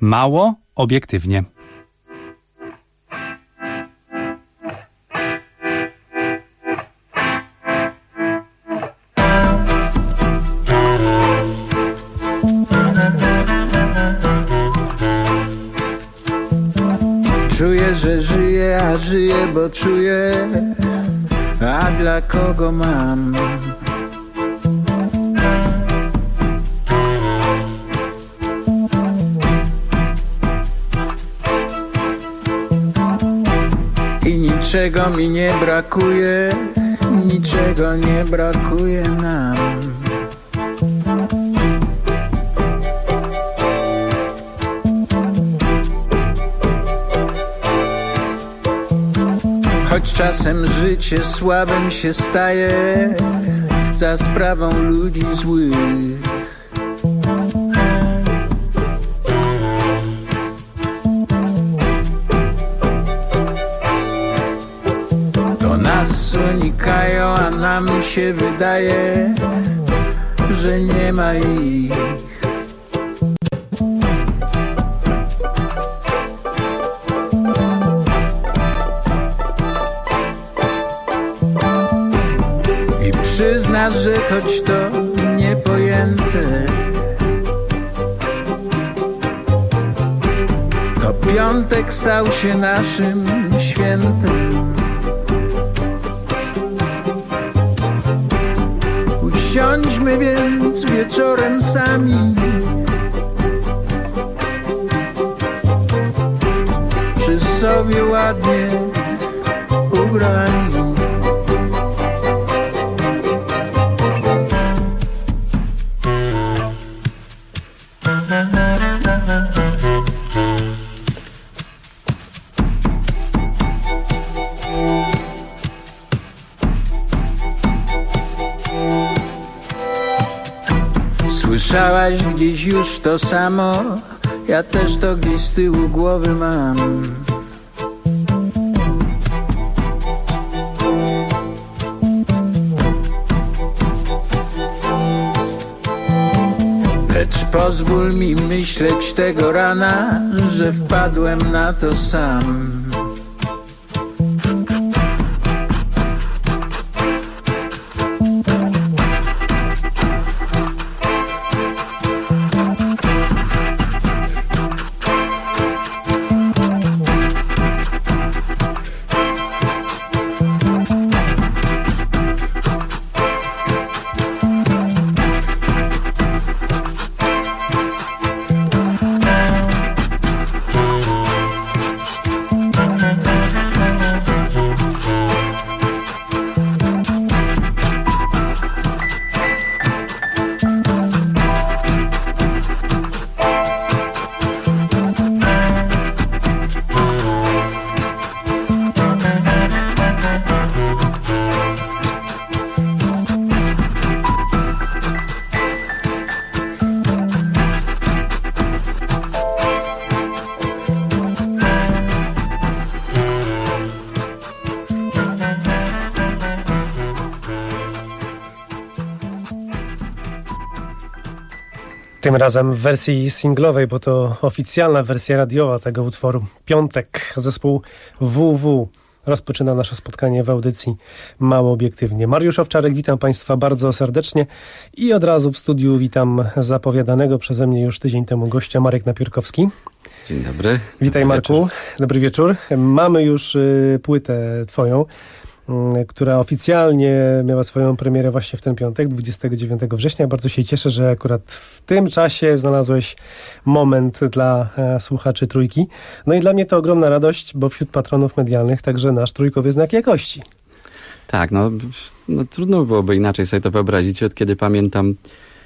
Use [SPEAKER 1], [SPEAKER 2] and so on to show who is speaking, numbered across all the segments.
[SPEAKER 1] Mało obiektywnie.
[SPEAKER 2] Czuję, że żyję, a żyję, bo czuję. A dla kogo mam? I niczego mi nie brakuje, niczego nie brakuje nam. Choć czasem życie słabym się staje za sprawą ludzi złych. To nas unikają, a nam się wydaje, że nie ma ich. Przyznasz, że choć to niepojęte, to piątek stał się naszym świętem. Usiądźmy więc wieczorem sami przy sobie ładnie ubrani. Słyszałaś gdzieś już to samo, ja też to gdzieś z tyłu głowy mam. Lecz pozwól mi myśleć tego rana, że wpadłem na to sam.
[SPEAKER 3] Tym razem w wersji singlowej, bo to oficjalna wersja radiowa tego utworu. Piątek, zespół WW rozpoczyna nasze spotkanie w audycji Mało Obiektywnie. Mariusz Owczarek, witam Państwa bardzo serdecznie i od razu w studiu witam zapowiadanego przeze mnie już tydzień temu gościa Marek Napierkowski.
[SPEAKER 4] Dzień dobry.
[SPEAKER 3] Witaj dobry Marku. Wieczór. Dobry wieczór. Mamy już płytę twoją, która oficjalnie miała swoją premierę właśnie w ten piątek, 29 września. Bardzo się cieszę, że akurat w tym czasie znalazłeś moment dla słuchaczy Trójki. No i dla mnie to ogromna radość, bo wśród patronów medialnych także nasz trójkowy znak jakości.
[SPEAKER 4] Tak, no trudno byłoby inaczej sobie to wyobrazić. Od kiedy pamiętam,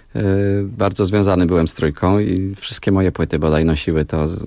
[SPEAKER 4] bardzo związany byłem z Trójką i wszystkie moje płyty bodaj nosiły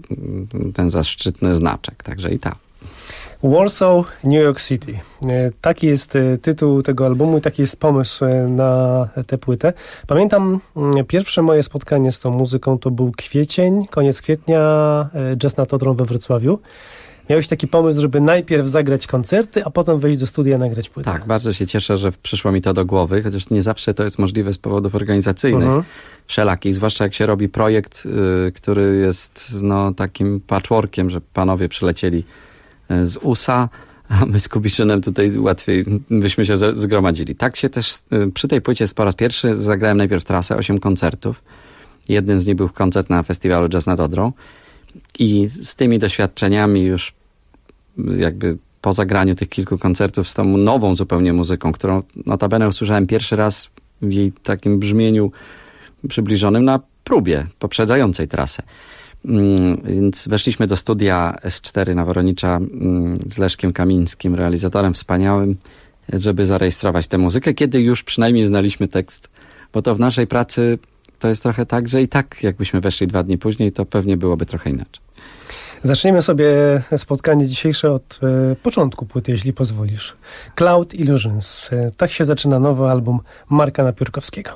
[SPEAKER 4] ten zaszczytny znaczek. Także i tak.
[SPEAKER 3] Warsaw, New York City. Taki jest tytuł tego albumu i taki jest pomysł na tę płytę. Pamiętam pierwsze moje spotkanie z tą muzyką to był kwiecień, koniec kwietnia, Jazz nad Odrą we Wrocławiu. miałeś taki pomysł, żeby najpierw zagrać koncerty, a potem wejść do studia, nagrać płytę.
[SPEAKER 4] Tak, bardzo się cieszę, że przyszło mi to do głowy, chociaż nie zawsze to jest możliwe z powodów organizacyjnych, wszelakich, zwłaszcza jak się robi projekt, który jest takim patchworkiem, że panowie przylecieli z USA, a my z Kubiszynem tutaj łatwiej byśmy się zgromadzili. Tak się też przy tej płycie po raz pierwszy zagrałem najpierw trasę, 8 koncertów. Jednym z nich był koncert na festiwalu Jazz nad Odrą i z tymi doświadczeniami już jakby po zagraniu tych kilku koncertów z tą nową zupełnie muzyką, którą notabene usłyszałem pierwszy raz w jej takim brzmieniu przybliżonym na próbie poprzedzającej trasę. Więc weszliśmy do studia S4 na Woronicza z Leszkiem Kamińskim, realizatorem wspaniałym, żeby zarejestrować tę muzykę, kiedy już przynajmniej znaliśmy tekst, bo to w naszej pracy to jest trochę tak, że i tak jakbyśmy weszli 2 dni później, to pewnie byłoby trochę inaczej.
[SPEAKER 3] Zaczniemy sobie spotkanie dzisiejsze od początku płyty, jeśli pozwolisz. Cloud Illusions. Tak się zaczyna nowy album Marka Napiórkowskiego.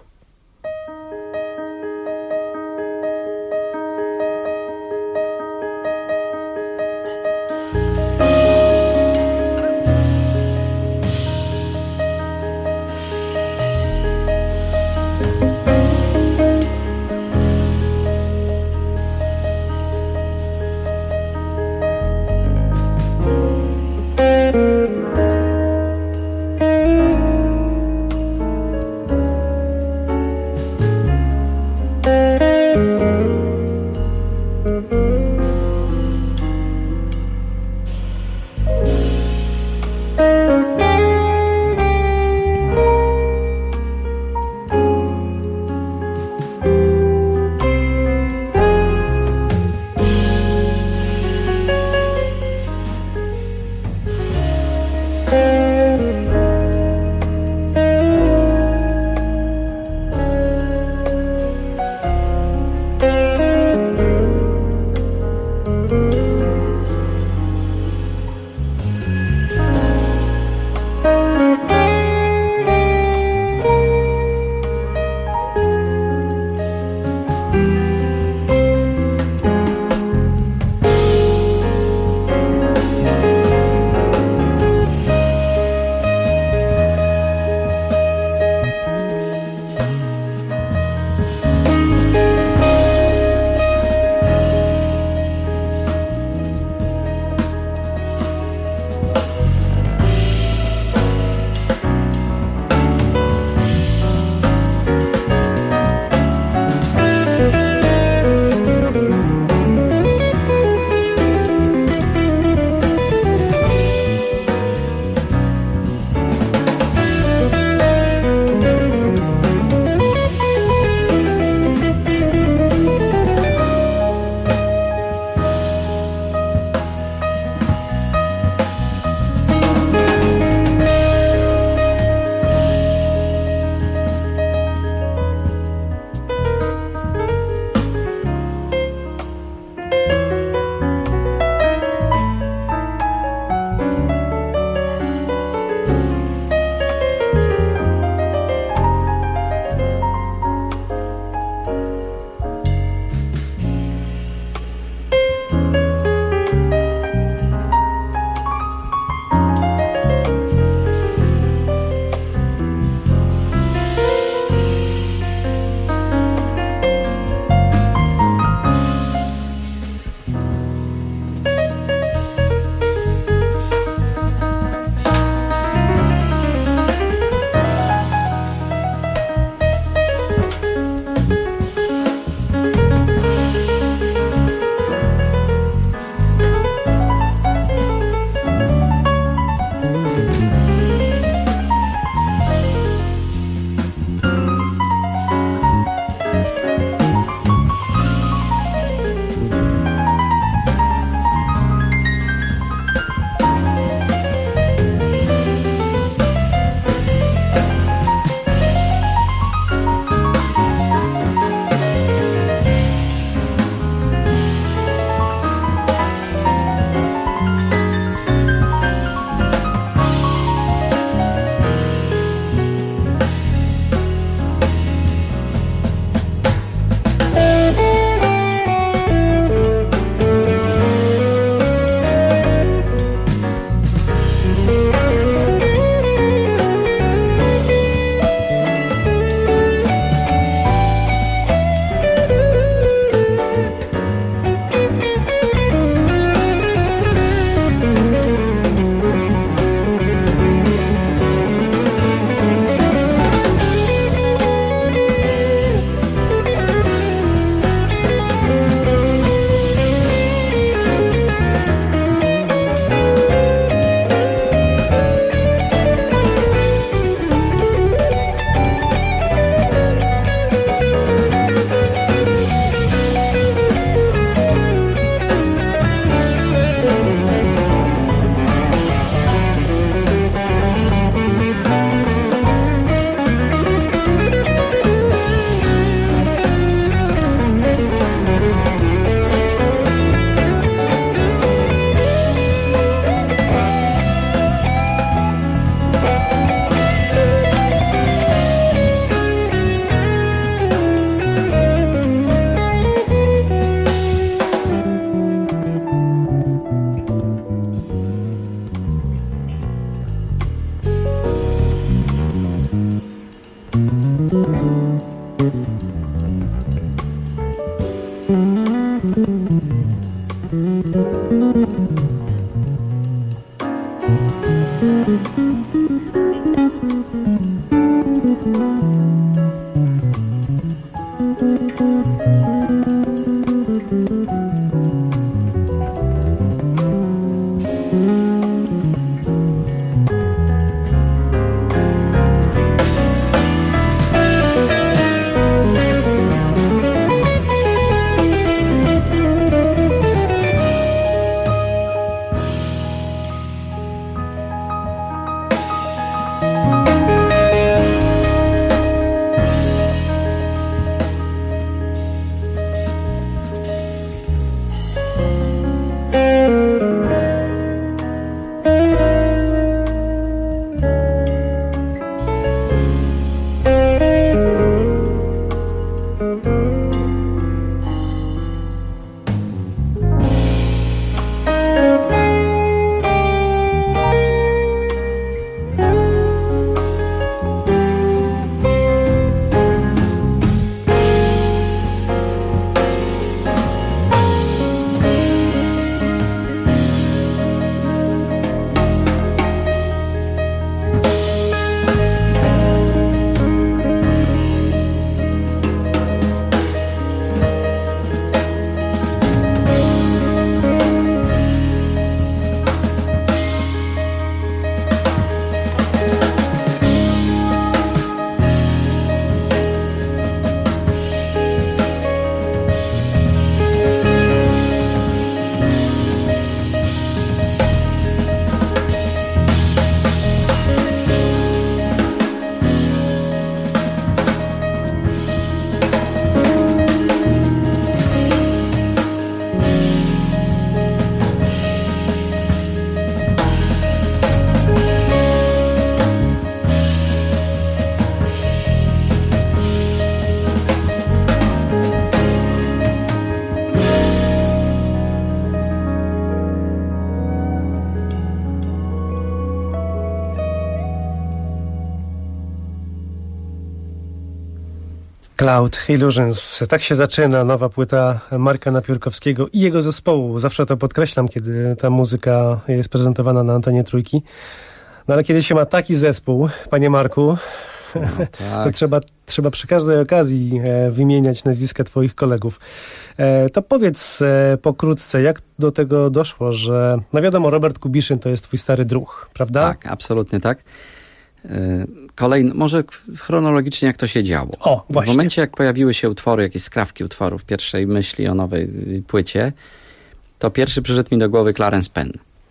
[SPEAKER 3] Cloud Illusions. Tak się zaczyna nowa płyta Marka Napiórkowskiego i jego zespołu. Zawsze to podkreślam, kiedy ta muzyka jest prezentowana na antenie Trójki. No ale kiedy się ma taki zespół, panie Marku,
[SPEAKER 4] No, tak.
[SPEAKER 3] to trzeba przy każdej okazji wymieniać nazwiska twoich kolegów. To powiedz pokrótce, jak do tego doszło, że no wiadomo, Robert Kubiszyn to jest twój stary druh, prawda?
[SPEAKER 4] Tak, absolutnie tak. Kolejny, może chronologicznie jak to się działo.
[SPEAKER 3] O, właśnie.
[SPEAKER 4] W momencie jak pojawiły się utwory, jakieś skrawki utworów, pierwszej myśli o nowej płycie, to pierwszy przyszedł mi do głowy Clarence Penn.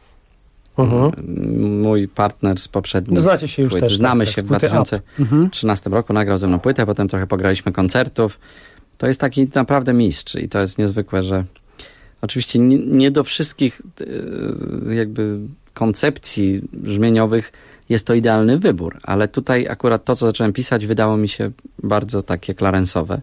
[SPEAKER 4] Mój partner z poprzedniej
[SPEAKER 3] Znacie się już
[SPEAKER 4] płyty.
[SPEAKER 3] też.
[SPEAKER 4] Znamy
[SPEAKER 3] tak,
[SPEAKER 4] się w
[SPEAKER 3] płyty
[SPEAKER 4] 2013 roku, nagrał ze mną płytę, potem trochę pograliśmy koncertów. To jest taki naprawdę mistrz i to jest niezwykłe, że oczywiście nie do wszystkich jakby koncepcji brzmieniowych jest to idealny wybór, ale tutaj akurat to, co zacząłem pisać, wydało mi się bardzo takie Clarence'owe.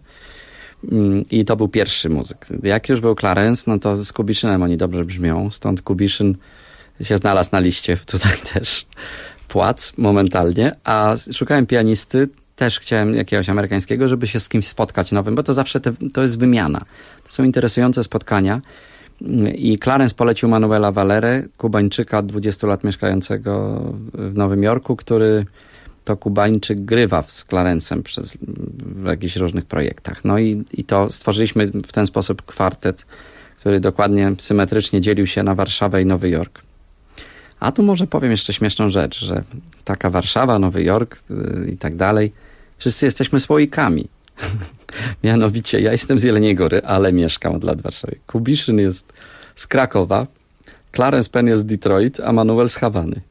[SPEAKER 4] I to był pierwszy muzyk. Jak już był Clarence, no to z Kubiszynem oni dobrze brzmią, stąd Kubiszyn się znalazł na liście tutaj też płac momentalnie, a szukałem pianisty, też chciałem jakiegoś amerykańskiego, żeby się z kimś spotkać nowym, bo to zawsze to jest wymiana. To są interesujące spotkania i Clarence polecił Manuela Valerę, Kubańczyka, 20 lat mieszkającego w Nowym Jorku, który to Kubańczyk grywa z Clarencem w jakichś różnych projektach. No i to stworzyliśmy w ten sposób kwartet, który dokładnie symetrycznie dzielił się na Warszawę i Nowy Jork. A tu może powiem jeszcze śmieszną rzecz, że taka Warszawa, Nowy Jork i tak dalej, wszyscy jesteśmy słoikami. Mianowicie ja jestem z Jeleniej Góry, ale mieszkam od lat w Warszawie. Kubiszyn jest z Krakowa, Clarence Penn jest z Detroit, a Manuel z Hawany.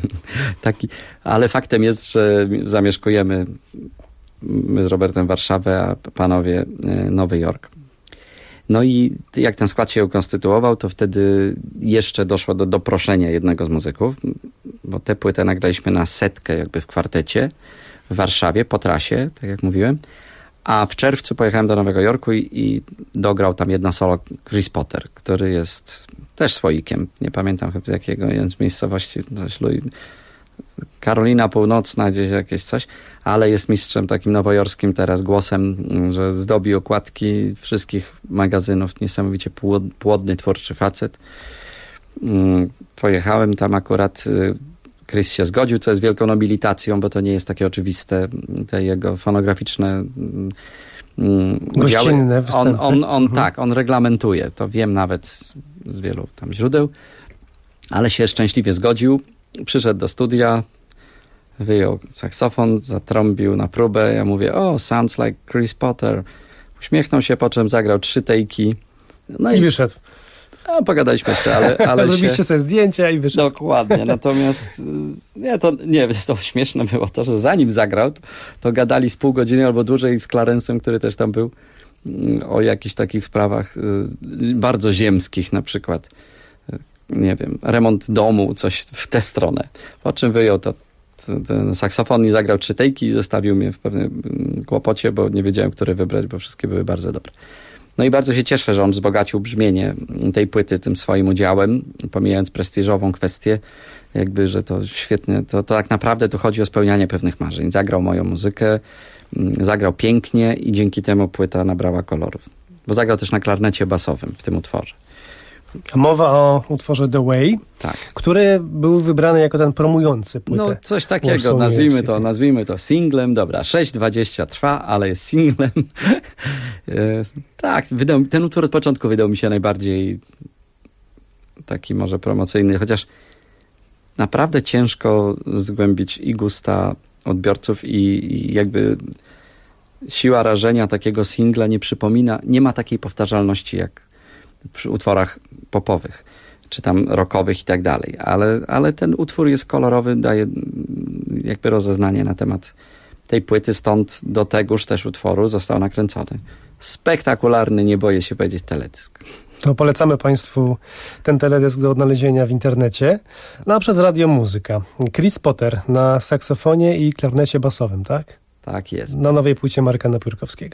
[SPEAKER 4] Ale faktem jest, że zamieszkujemy my z Robertem Warszawę, a panowie Nowy Jork. No i jak ten skład się ukonstytuował, to wtedy jeszcze doszło do doproszenia jednego z muzyków, bo tę płytę nagraliśmy na setkę jakby w kwartecie w Warszawie, po trasie, tak jak mówiłem. A w czerwcu pojechałem do Nowego Jorku i dograł tam jedno solo Chris Potter, który jest też słoikiem. Nie pamiętam chyba z jakiego z miejscowości, Karolina Północna, gdzieś jakieś coś, ale jest mistrzem takim nowojorskim teraz głosem, że zdobi okładki wszystkich magazynów. Niesamowicie płodny, twórczy facet. Pojechałem tam akurat, Chris się zgodził, co jest wielką nobilitacją, bo to nie jest takie oczywiste, te jego fonograficzne
[SPEAKER 3] gościnne występy.
[SPEAKER 4] Tak, on reglamentuje. To wiem nawet z wielu tam źródeł, ale się szczęśliwie zgodził. Przyszedł do studia, wyjął saksofon, zatrąbił na próbę. Ja mówię, sounds like Chris Potter. Uśmiechnął się, po czym zagrał 3 tejki. No
[SPEAKER 3] i wyszedł.
[SPEAKER 4] Pogadaliśmy jeszcze, ale
[SPEAKER 3] zrobiliście sobie zdjęcia i wyszedł.
[SPEAKER 4] Dokładnie, natomiast to śmieszne było to, że zanim zagrał, to gadali z pół godziny albo dłużej z Clarencem, który też tam był, o jakichś takich sprawach bardzo ziemskich, na przykład nie wiem, remont domu, coś w tę stronę. Po czym wyjął ten saksofon i zagrał 3 tejki i zostawił mnie w pewnym kłopocie, bo nie wiedziałem, które wybrać, bo wszystkie były bardzo dobre. No i bardzo się cieszę, że on wzbogacił brzmienie tej płyty tym swoim udziałem, pomijając prestiżową kwestię, jakby, że to świetnie, to tak naprawdę tu chodzi o spełnianie pewnych marzeń. Zagrał moją muzykę, zagrał pięknie i dzięki temu płyta nabrała kolorów. Bo zagrał też na klarnecie basowym w tym utworze.
[SPEAKER 3] Mowa o utworze The Way,
[SPEAKER 4] tak,
[SPEAKER 3] który był wybrany jako ten promujący płytę.
[SPEAKER 4] No coś takiego, nazwijmy to singlem, dobra, 6:20 trwa, ale jest singlem. Tak, ten utwór od początku wydał mi się najbardziej taki może promocyjny, chociaż naprawdę ciężko zgłębić i gusta odbiorców i jakby siła rażenia takiego singla nie ma takiej powtarzalności jak przy utworach popowych, czy tam rockowych i tak dalej, ale ten utwór jest kolorowy, daje jakby rozeznanie na temat tej płyty, stąd do tegoż też utworu został nakręcony spektakularny, nie boję się powiedzieć, teledysk.
[SPEAKER 3] To polecamy Państwu ten teledysk do odnalezienia w internecie, przez Radio Muzyka. Chris Potter na saksofonie i klarnecie basowym, tak?
[SPEAKER 4] Tak jest.
[SPEAKER 3] Na nowej płycie Marka Napiórkowskiego.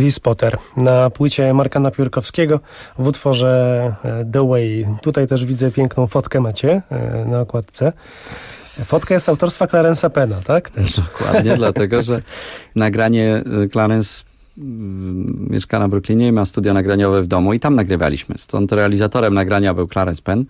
[SPEAKER 3] czyli Spotter. Na płycie Marka Napiórkowskiego w utworze The Way. Tutaj też widzę piękną fotkę macie na okładce. Fotka jest autorstwa Clarence'a Penna, tak? Też.
[SPEAKER 4] Dokładnie, dlatego że nagranie Clarence mieszka na Brooklynie i ma studio nagraniowe w domu i tam nagrywaliśmy. Stąd realizatorem nagrania był Clarence Penn,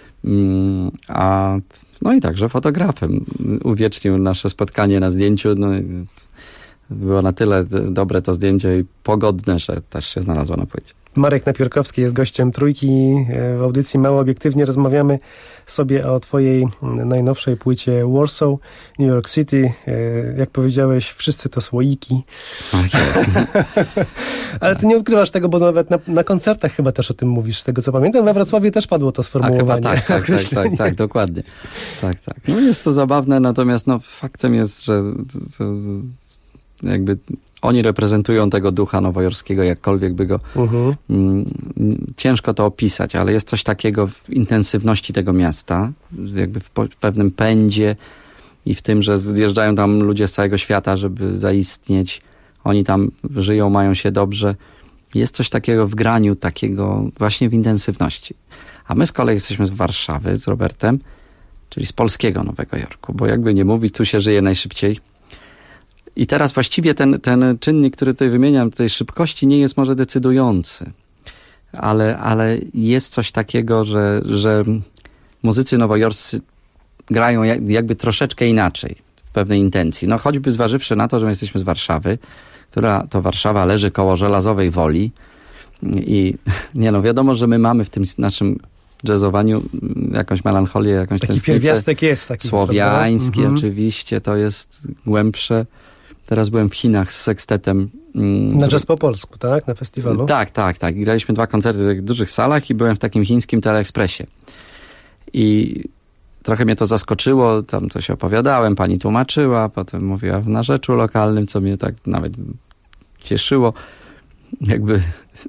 [SPEAKER 4] no i także fotografem. Uwiecznił nasze spotkanie na zdjęciu. No, było na tyle dobre to zdjęcie i pogodne, że też się znalazło na płycie.
[SPEAKER 3] Marek Napiórkowski jest gościem Trójki. W audycji Mało Obiektywnie rozmawiamy sobie o twojej najnowszej płycie Warsaw, New York City. Jak powiedziałeś, wszyscy to słoiki.
[SPEAKER 4] Tak jest.
[SPEAKER 3] Ale ty nie ukrywasz tego, bo nawet na koncertach chyba też o tym mówisz, z tego co pamiętam. We Wrocławiu też padło to sformułowanie.
[SPEAKER 4] Chyba tak, dokładnie. Tak. No jest to zabawne, natomiast faktem jest, że jakby oni reprezentują tego ducha nowojorskiego, jakkolwiek by go ciężko to opisać, ale jest coś takiego w intensywności tego miasta, jakby w pewnym pędzie i w tym, że zjeżdżają tam ludzie z całego świata, żeby zaistnieć. Oni tam żyją, mają się dobrze. Jest coś takiego w graniu, takiego właśnie w intensywności. A my z kolei jesteśmy z Warszawy, z Robertem, czyli z polskiego Nowego Jorku, bo jakby nie mówić, tu się żyje najszybciej. I teraz właściwie ten czynnik, który tutaj wymieniam, tej szybkości nie jest może decydujący, ale jest coś takiego, że muzycy nowojorscy grają jakby troszeczkę inaczej, w pewnej intencji. No choćby zważywszy na to, że my jesteśmy z Warszawy, która to Warszawa leży koło Żelazowej Woli i wiadomo, że my mamy w tym naszym jazzowaniu jakąś melancholię, jakąś
[SPEAKER 3] taki pierwiastek jest. Taki
[SPEAKER 4] słowiański oczywiście, to jest głębsze. Teraz byłem w Chinach z sekstetem.
[SPEAKER 3] Na jazz po polsku, tak? Na festiwalu?
[SPEAKER 4] Tak. Graliśmy 2 koncerty w takich dużych salach i byłem w takim chińskim Teleekspresie. I trochę mnie to zaskoczyło, tam coś opowiadałem, pani tłumaczyła, potem mówiła w narzeczu lokalnym, co mnie tak nawet cieszyło. Jakby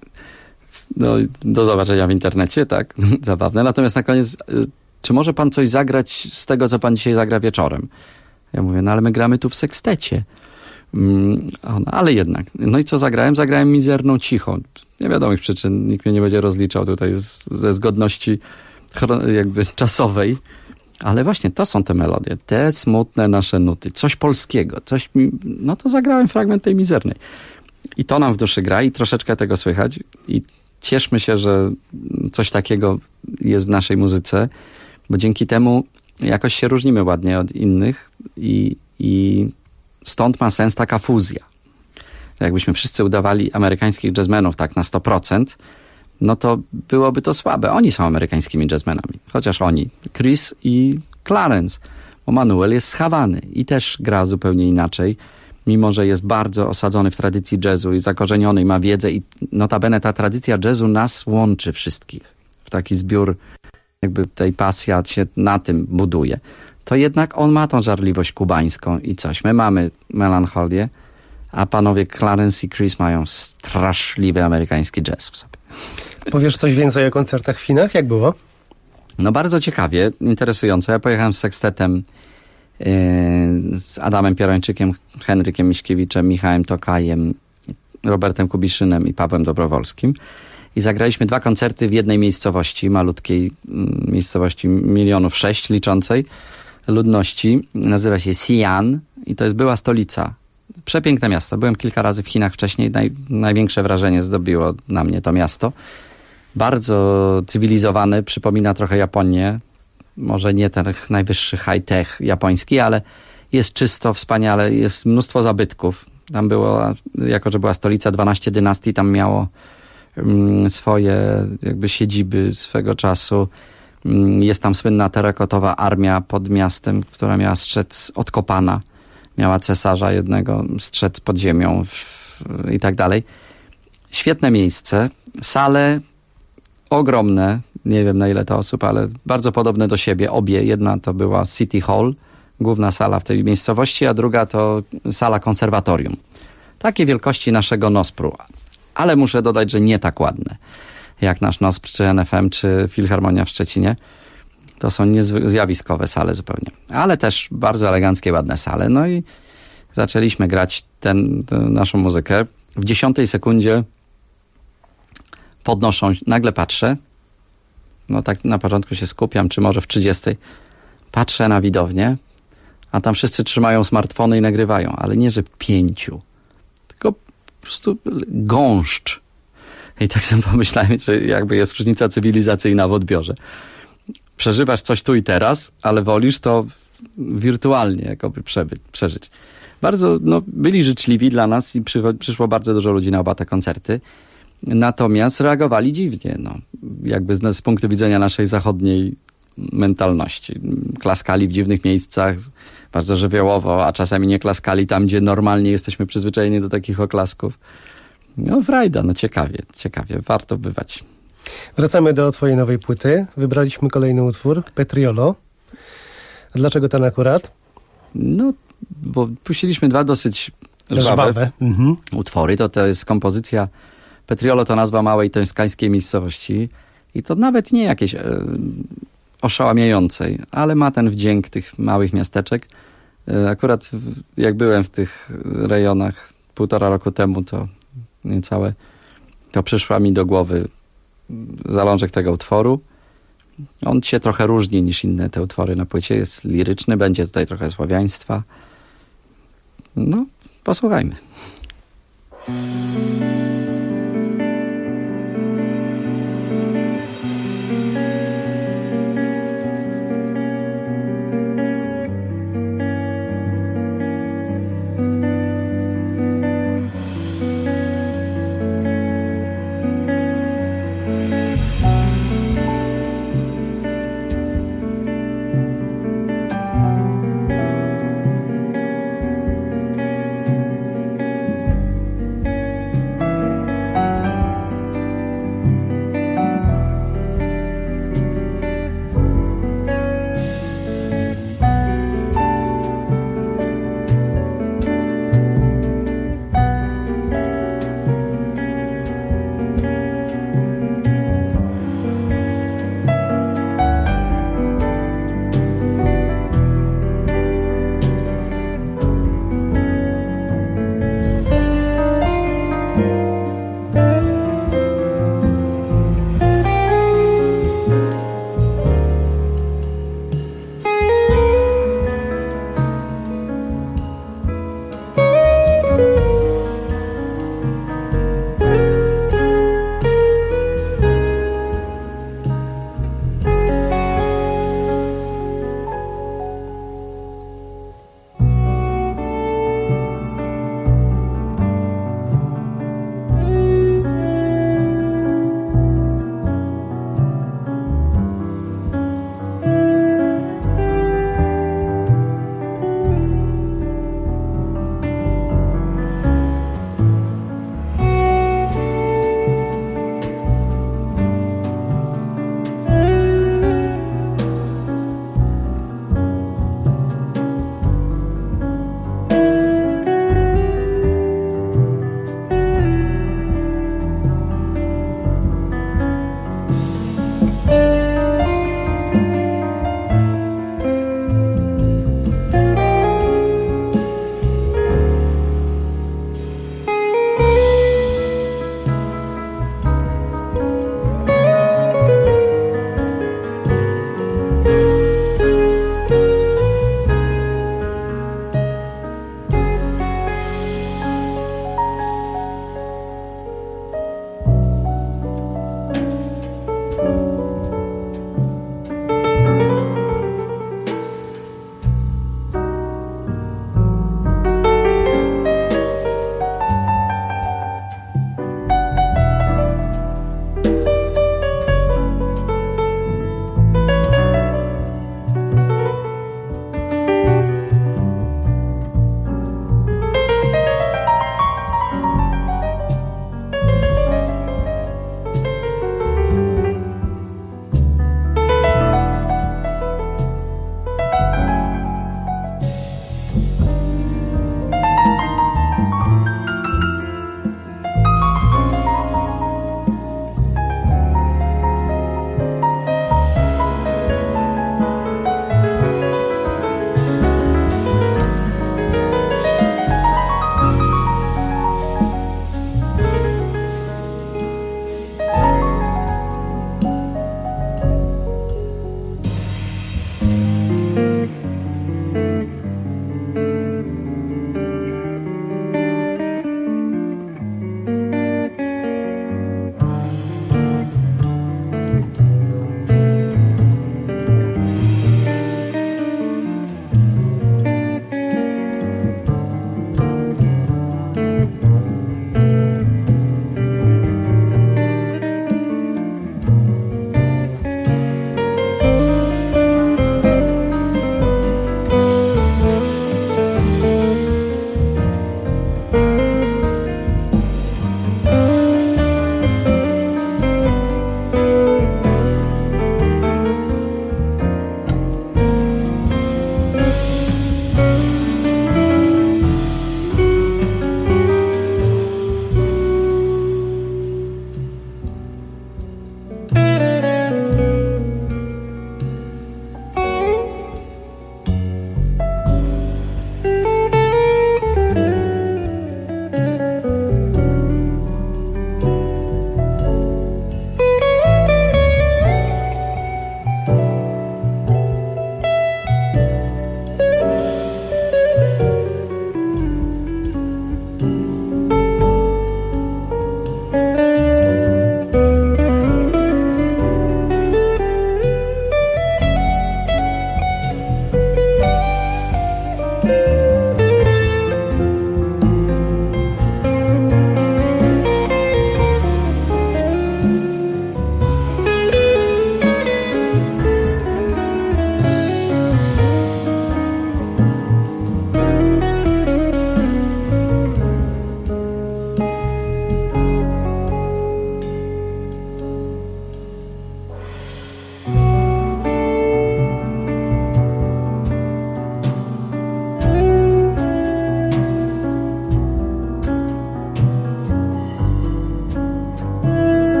[SPEAKER 4] do zobaczenia w internecie, tak? Zabawne. Natomiast na koniec, czy może pan coś zagrać z tego, co pan dzisiaj zagra wieczorem? Ja mówię, ale my gramy tu w sekstecie. Ale jednak. No i co zagrałem? Zagrałem mizerną cichą. Niewiadomych przyczyn. Nikt mnie nie będzie rozliczał tutaj ze zgodności jakby czasowej. Ale właśnie to są te melodie. Te smutne nasze nuty. Coś polskiego. To zagrałem fragment tej mizernej. I to nam w duszy gra i troszeczkę tego słychać. I cieszmy się, że coś takiego jest w naszej muzyce, bo dzięki temu jakoś się różnimy ładnie od innych i stąd ma sens taka fuzja. Jakbyśmy wszyscy udawali amerykańskich jazzmenów tak na 100%, no to byłoby to słabe. Oni są amerykańskimi jazzmenami. Chociaż oni, Chris i Clarence, bo Manuel jest z Hawany i też gra zupełnie inaczej, mimo że jest bardzo osadzony w tradycji jazzu i zakorzeniony i ma wiedzę i notabene ta tradycja jazzu nas łączy wszystkich w taki zbiór, jakby tej pasja się na tym buduje. To jednak on ma tą żarliwość kubańską i coś. My mamy melancholię, a panowie Clarence i Chris mają straszliwy amerykański jazz w sobie.
[SPEAKER 3] Powiesz coś więcej o koncertach w Chinach? Jak było?
[SPEAKER 4] No bardzo ciekawie, interesująco. Ja pojechałem z sekstetem z Adamem Pierończykiem, Henrykiem Miśkiewiczem, Michałem Tokajem, Robertem Kubiszynem i Pawłem Dobrowolskim. I zagraliśmy 2 koncerty w jednej miejscowości, malutkiej miejscowości 1,6 miliona liczącej ludności. Nazywa się Xi'an i to jest była stolica. Przepiękne miasto. Byłem kilka razy w Chinach wcześniej. Największe wrażenie zdobiło na mnie to miasto. Bardzo cywilizowane, przypomina trochę Japonię. Może nie ten najwyższy high-tech japoński, ale jest czysto, wspaniale. Jest mnóstwo zabytków. Tam było, jako że była stolica 12 dynastii, tam miało swoje jakby siedziby swego czasu. Jest tam słynna terakotowa armia pod miastem, która miała strzec odkopana. Miała cesarza jednego, strzec pod ziemią i tak dalej. Świetne miejsce. Sale ogromne. Nie wiem na ile to osób, ale bardzo podobne do siebie. Obie. Jedna to była City Hall, główna sala w tej miejscowości, a druga to sala konserwatorium. Takie wielkości naszego Nospru. Ale muszę dodać, że nie tak ładne jak nasz NOSPR, czy NFM, czy Filharmonia w Szczecinie. To są zjawiskowe sale zupełnie. Ale też bardzo eleganckie, ładne sale. No i zaczęliśmy grać tę naszą muzykę. w 10 sekundzie podnoszą, nagle patrzę, no tak na początku się skupiam, czy może w 30, patrzę na widownię, a tam wszyscy trzymają smartfony i nagrywają, ale nie, że 5, tylko po prostu gąszcz. I tak sobie pomyślałem, że jakby jest różnica cywilizacyjna w odbiorze. Przeżywasz coś tu i teraz, ale wolisz to wirtualnie jakoby przeżyć. Bardzo byli życzliwi dla nas i przyszło bardzo dużo ludzi na oba te koncerty. Natomiast reagowali dziwnie, jakby z punktu widzenia naszej zachodniej mentalności. Klaskali w dziwnych miejscach, bardzo żywiołowo, a czasami nie klaskali tam, gdzie normalnie jesteśmy przyzwyczajeni do takich oklasków. Frajda, ciekawie, warto bywać.
[SPEAKER 3] Wracamy do twojej nowej płyty. Wybraliśmy kolejny utwór, Petriolo. A dlaczego ten akurat?
[SPEAKER 4] Bo puściliśmy 2 dosyć żwawe utwory. To jest kompozycja, Petriolo to nazwa małej toskańskiej miejscowości i to nawet nie jakiejś oszałamiającej, ale ma ten wdzięk tych małych miasteczek. Akurat jak byłem w tych rejonach 1,5 roku temu, to niecałe, to przyszła mi do głowy zalążek tego utworu. On się trochę różni niż inne te utwory na płycie. Jest liryczny, będzie tutaj trochę słowiaństwa. Posłuchajmy.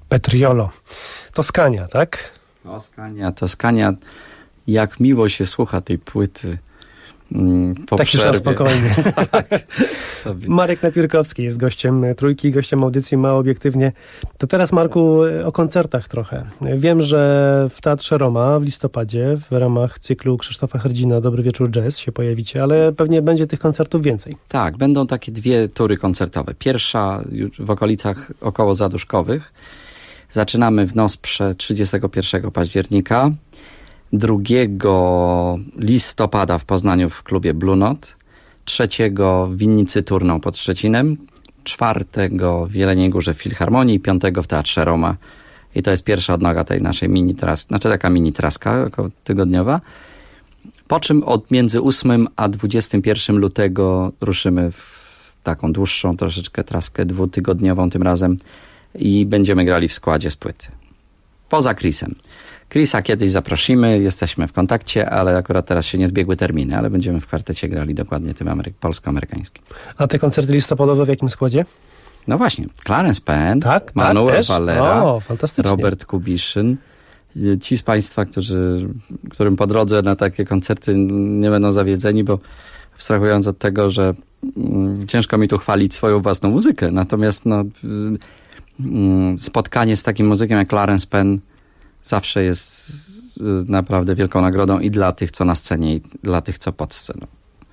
[SPEAKER 3] Petriolo. Toskania, tak?
[SPEAKER 4] Toskania. Jak miło się słucha tej płyty po
[SPEAKER 3] tak
[SPEAKER 4] przerwie.
[SPEAKER 3] już spokojnie.
[SPEAKER 4] Tak,
[SPEAKER 3] Marek Napierkowski jest gościem Trójki, gościem audycji Mało Obiektywnie. To teraz, Marku, o koncertach trochę. Wiem, że w Teatrze Roma w listopadzie w ramach cyklu Krzysztofa Herdzina Dobry Wieczór Jazz się pojawicie, ale pewnie będzie tych koncertów więcej.
[SPEAKER 4] Tak, będą takie 2 tury koncertowe. Pierwsza już w okolicach okołozaduszkowych. Zaczynamy w Nosprze 31 października. 2 listopada w Poznaniu w klubie Blue Note, 3 w Winnicy Turną pod Szczecinem, 4 w Jeleniej Górze w Filharmonii i 5 w Teatrze Roma. I to jest pierwsza odnoga tej naszej mini traski, znaczy taka mini traska około tygodniowa. Po czym między 8 a 21 lutego ruszymy w taką dłuższą troszeczkę traskę 2-tygodniową tym razem i będziemy grali w składzie z płyty. Poza Chrisem. Chrisa kiedyś zaprosimy, jesteśmy w kontakcie, ale akurat teraz się nie zbiegły terminy, ale będziemy w kwartecie grali dokładnie tym polsko-amerykańskim.
[SPEAKER 3] A te koncerty listopadowe w jakim składzie?
[SPEAKER 4] No właśnie, Clarence Penn,
[SPEAKER 3] tak,
[SPEAKER 4] Manuel Valera,
[SPEAKER 3] fantastycznie.
[SPEAKER 4] Robert Kubiszyn. Ci z Państwa, którym po drodze na takie koncerty nie będą zawiedzeni, bo abstrahując od tego, że ciężko mi tu chwalić swoją własną muzykę, natomiast spotkanie z takim muzykiem jak Clarence Penn zawsze jest naprawdę wielką nagrodą i dla tych, co na scenie, i dla tych, co pod sceną.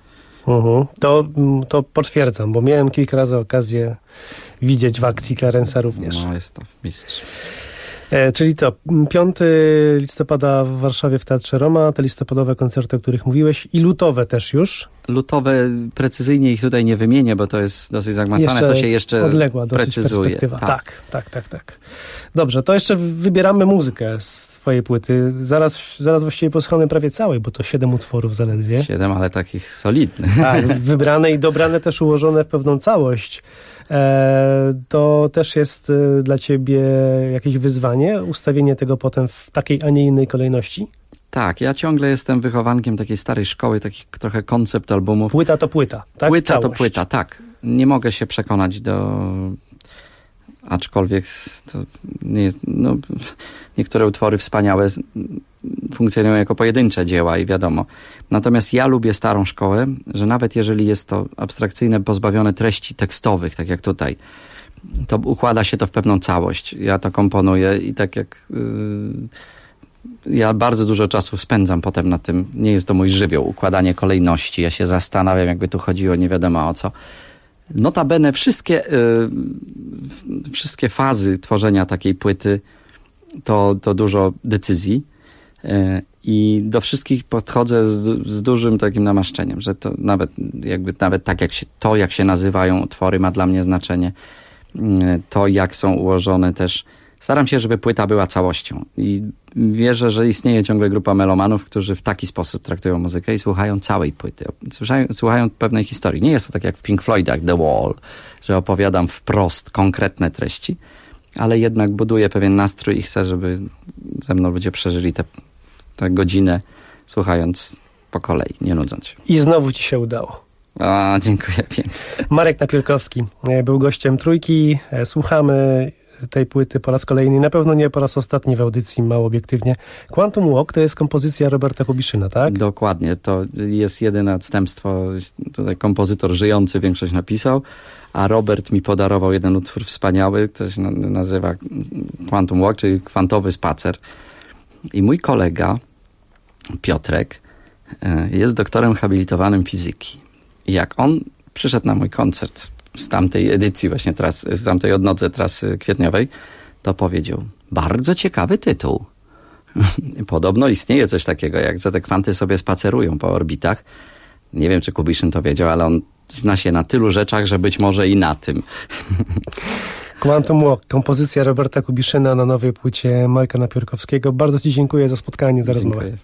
[SPEAKER 3] To potwierdzam, bo miałem kilka razy okazję widzieć w akcji Clarence'a również.
[SPEAKER 4] No, jest to mistrz.
[SPEAKER 3] Czyli to 5 listopada w Warszawie w Teatrze Roma, te listopadowe koncerty, o których mówiłeś, i lutowe też już.
[SPEAKER 4] Lutowe, precyzyjnie ich tutaj nie wymienię, bo to jest dosyć zagmatwane, to się jeszcze
[SPEAKER 3] odległa
[SPEAKER 4] precyzuje.
[SPEAKER 3] Tak. Dobrze, to jeszcze wybieramy muzykę z twojej płyty. Zaraz właściwie posłuchamy prawie całej, bo to 7 utworów zaledwie.
[SPEAKER 4] 7, ale takich solidnych.
[SPEAKER 3] Tak, wybrane i dobrane też ułożone w pewną całość. To też jest dla ciebie jakieś wyzwanie, ustawienie tego potem w takiej, a nie innej kolejności?
[SPEAKER 4] Tak, ja ciągle jestem wychowankiem takiej starej szkoły, takich trochę koncept albumów.
[SPEAKER 3] Płyta to płyta, tak?
[SPEAKER 4] Płyta
[SPEAKER 3] Całość.
[SPEAKER 4] to płyta, tak. Nie mogę się przekonać aczkolwiek to nie jest, niektóre utwory wspaniałe funkcjonują jako pojedyncze dzieła i wiadomo. Natomiast ja lubię starą szkołę, że nawet jeżeli jest to abstrakcyjne, pozbawione treści tekstowych, tak jak tutaj, to układa się to w pewną całość. Ja to komponuję i tak jak ja bardzo dużo czasu spędzam potem na tym, nie jest to mój żywioł, układanie kolejności. Ja się zastanawiam, jakby tu chodziło nie wiadomo o co. Notabene wszystkie fazy tworzenia takiej płyty to dużo decyzji i do wszystkich podchodzę z dużym takim namaszczeniem, że to nawet tak jak się nazywają utwory ma dla mnie znaczenie, to jak są ułożone też. Staram się, żeby płyta była całością i wierzę, że istnieje ciągle grupa melomanów, którzy w taki sposób traktują muzykę i słuchają całej płyty. Słuchają pewnej historii. Nie jest to tak jak w Pink Floydach The Wall, że opowiadam wprost konkretne treści, ale jednak buduję pewien nastrój i chcę, żeby ze mną ludzie przeżyli tę godzinę słuchając po kolei, nie nudząc się.
[SPEAKER 3] I znowu ci się udało.
[SPEAKER 4] Dziękuję pięknie.
[SPEAKER 3] Marek Napierkowski był gościem Trójki. Słuchamy tej płyty po raz kolejny, na pewno nie po raz ostatni w audycji Mało Obiektywnie. Quantum Walk to jest kompozycja Roberta Kubiszyna, tak?
[SPEAKER 4] Dokładnie, to jest jedyne odstępstwo. Tutaj kompozytor żyjący większość napisał, a Robert mi podarował jeden utwór wspaniały, to się nazywa Quantum Walk, czyli kwantowy spacer. I mój kolega Piotrek jest doktorem habilitowanym fizyki. I jak on przyszedł na mój koncert z tamtej edycji właśnie z tamtej odnodze trasy kwietniowej, to powiedział, bardzo ciekawy tytuł. Podobno istnieje coś takiego, że te kwanty sobie spacerują po orbitach. Nie wiem, czy Kubiszyn to wiedział, ale on zna się na tylu rzeczach, że być może i na tym.
[SPEAKER 3] Quantum Walk, kompozycja Roberta Kubiszyna na nowej płycie Marka Napierkowskiego. Bardzo ci dziękuję za spotkanie, za rozmowę.
[SPEAKER 4] Dziękuję.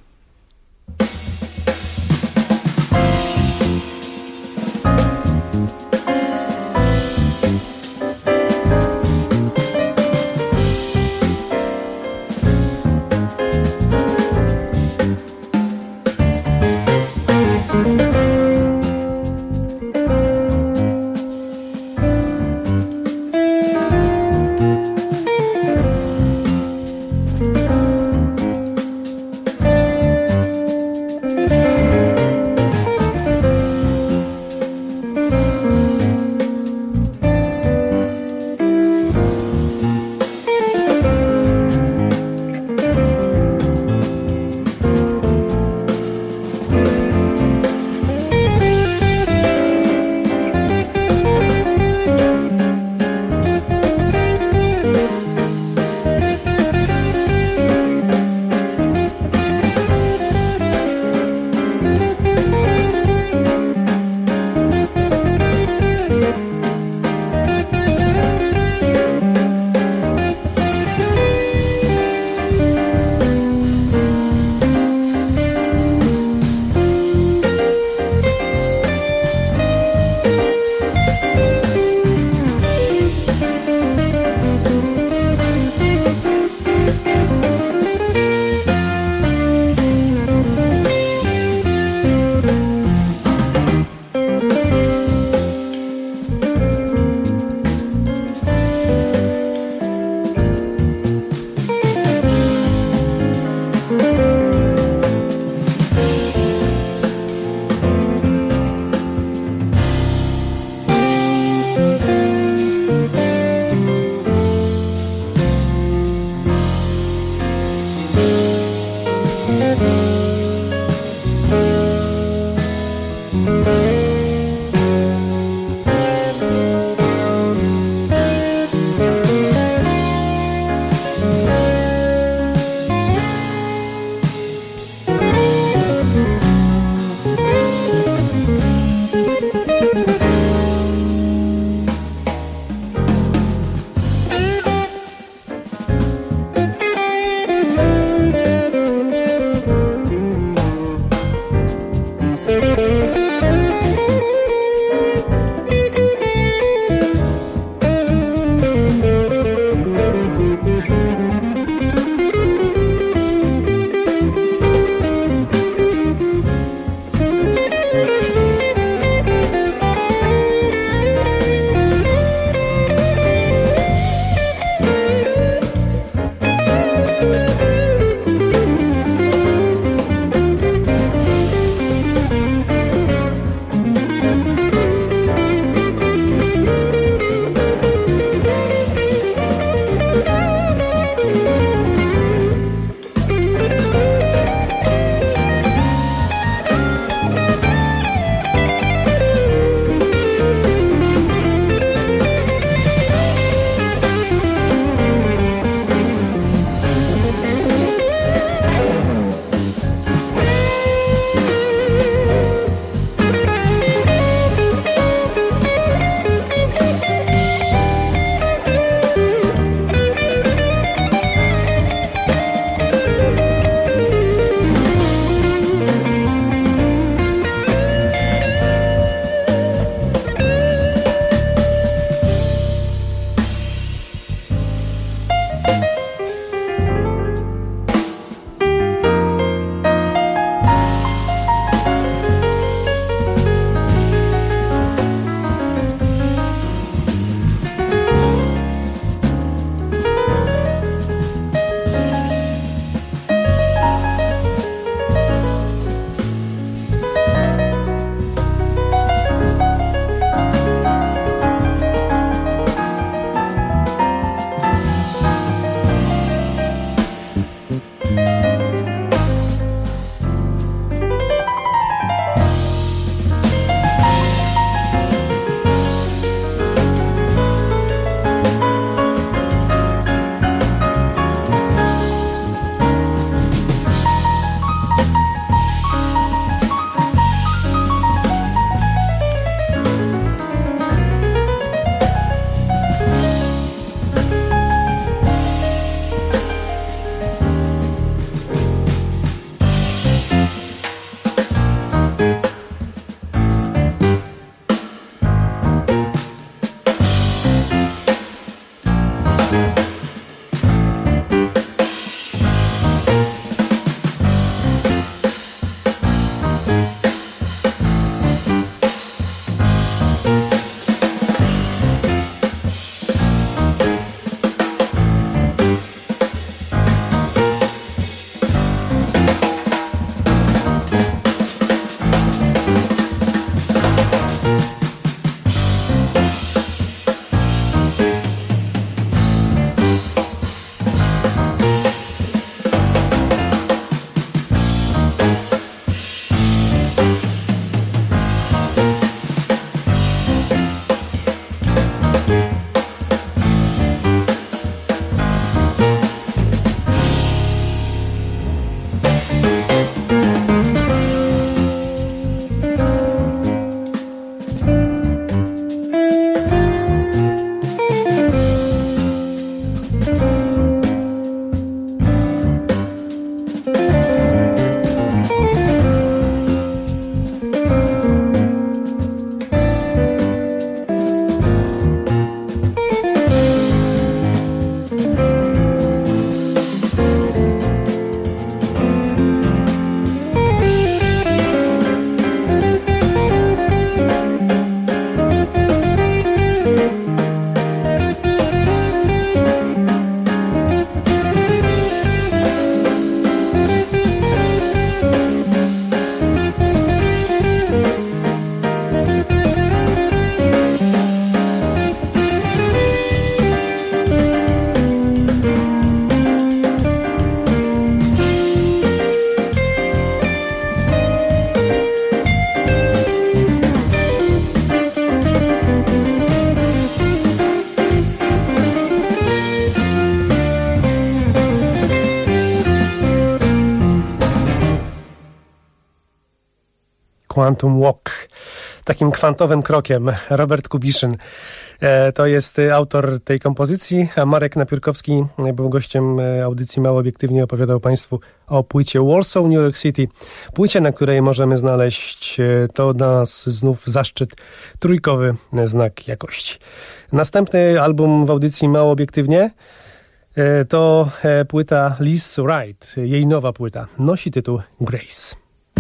[SPEAKER 3] Quantum Walk. Takim kwantowym krokiem. Robert Kubiszyn to jest autor tej kompozycji, a Marek Napiórkowski był gościem audycji Mało Obiektywnie, opowiadał Państwu o płycie Warsaw, New York City. Płycie, na której możemy znaleźć, to dla nas znów zaszczyt, trójkowy znak jakości. Następny album w audycji Mało Obiektywnie to płyta Liz Wright. Jej nowa płyta nosi tytuł Grace.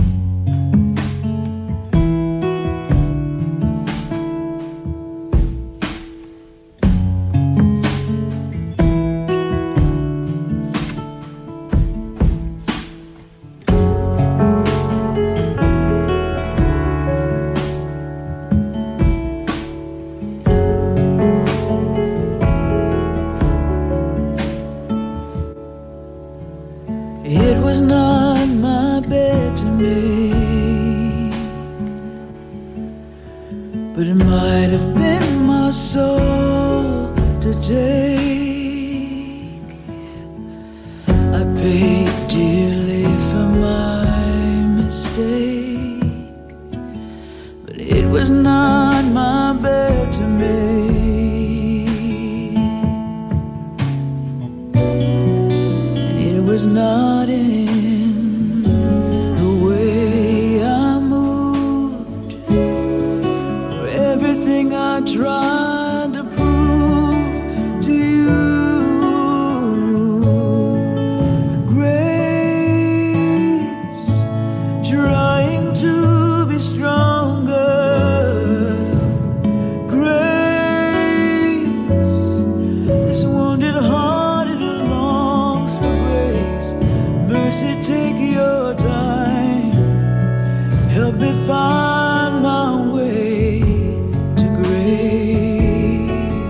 [SPEAKER 2] It was not my bed to make, but it might have been my soul to take. I paid dearly for my mistake, but it was not my bed to make. It was not in the way I moved, or everything I tried to prove to you. Grace, trying to be stronger. Grace, this wounded heart, it longs for grace. Mercy, take your time, help me find my way to grace.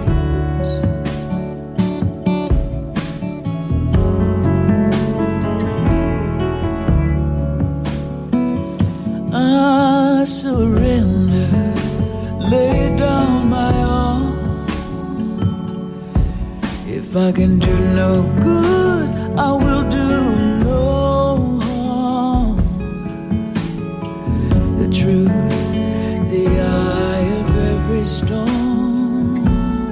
[SPEAKER 2] I surrender, lay down my all. If I can do no good, I will do no harm. The truth, the eye of every storm.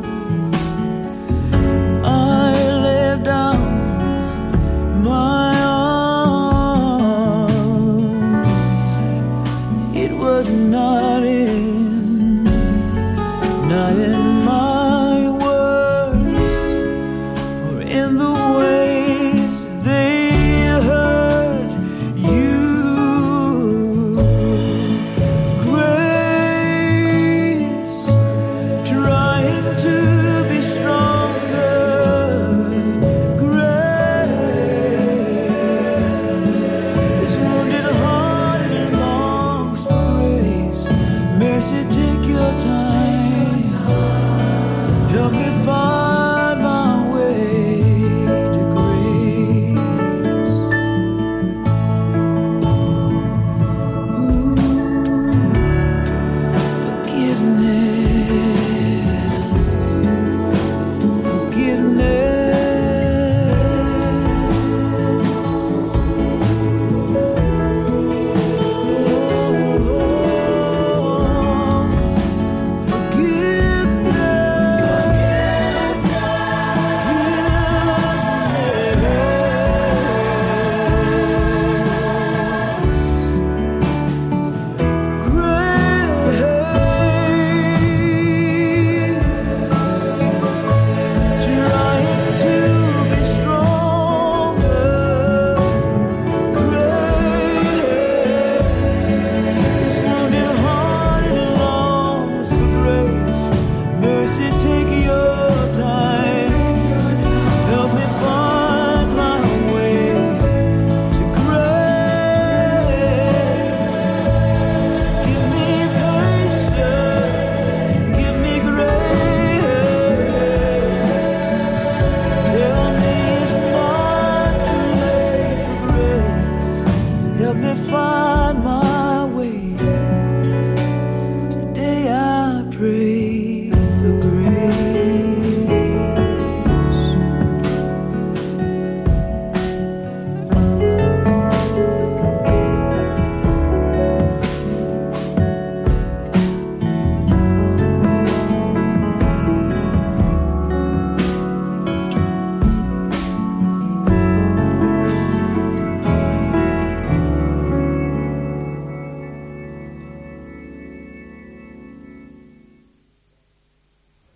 [SPEAKER 2] I lay down my arms. It was not in my words, or in the ways they hurt you. Grace, trying to be stronger. Grace, this wounded heart, it longs for grace. Mercy, take your time, help me find my way to grace.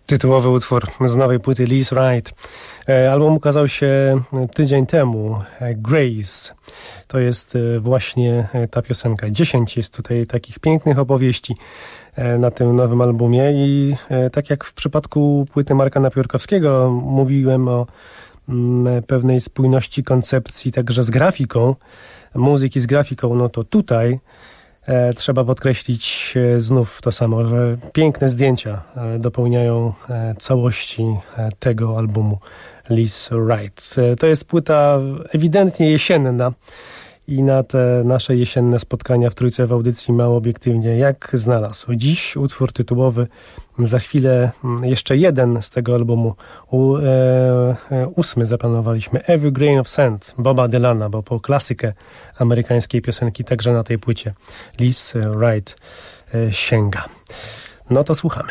[SPEAKER 3] Tytułowy utwór z nowej płyty Liz Wright. Album ukazał się tydzień temu. Grace. To jest właśnie ta piosenka. 10 jest tutaj takich pięknych opowieści na tym nowym albumie i tak jak w przypadku płyty Marka Napiórkowskiego mówiłem o pewnej spójności koncepcji także z grafiką, muzyki z grafiką, no to tutaj trzeba podkreślić znów to samo, że piękne zdjęcia dopełniają całości tego albumu Liz Wright. To jest płyta ewidentnie jesienna i na te nasze jesienne spotkania w Trójce w audycji Mało Obiektywnie jak znalazł. Dziś utwór tytułowy, za chwilę jeszcze jeden z tego albumu. 8 zaplanowaliśmy Every Grain of Sand Boba Dylana, bo po klasykę amerykańskiej piosenki także na tej płycie Liz Wright sięga. No to słuchamy.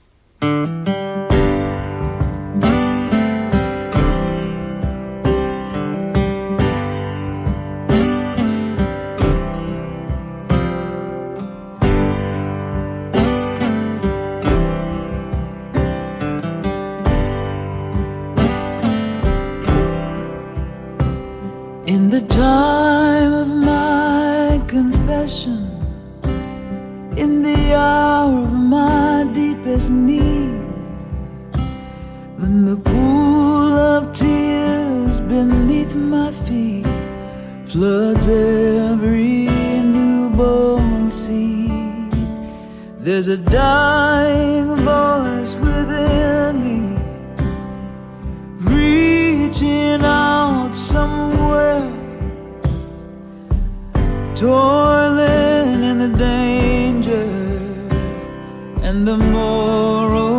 [SPEAKER 5] In the time of my confession, in the hour of my deepest need, when the pool of tears beneath my feet floods every newborn seed, there's a dying voice within me, reaching out somewhere, toiling in the danger and the moral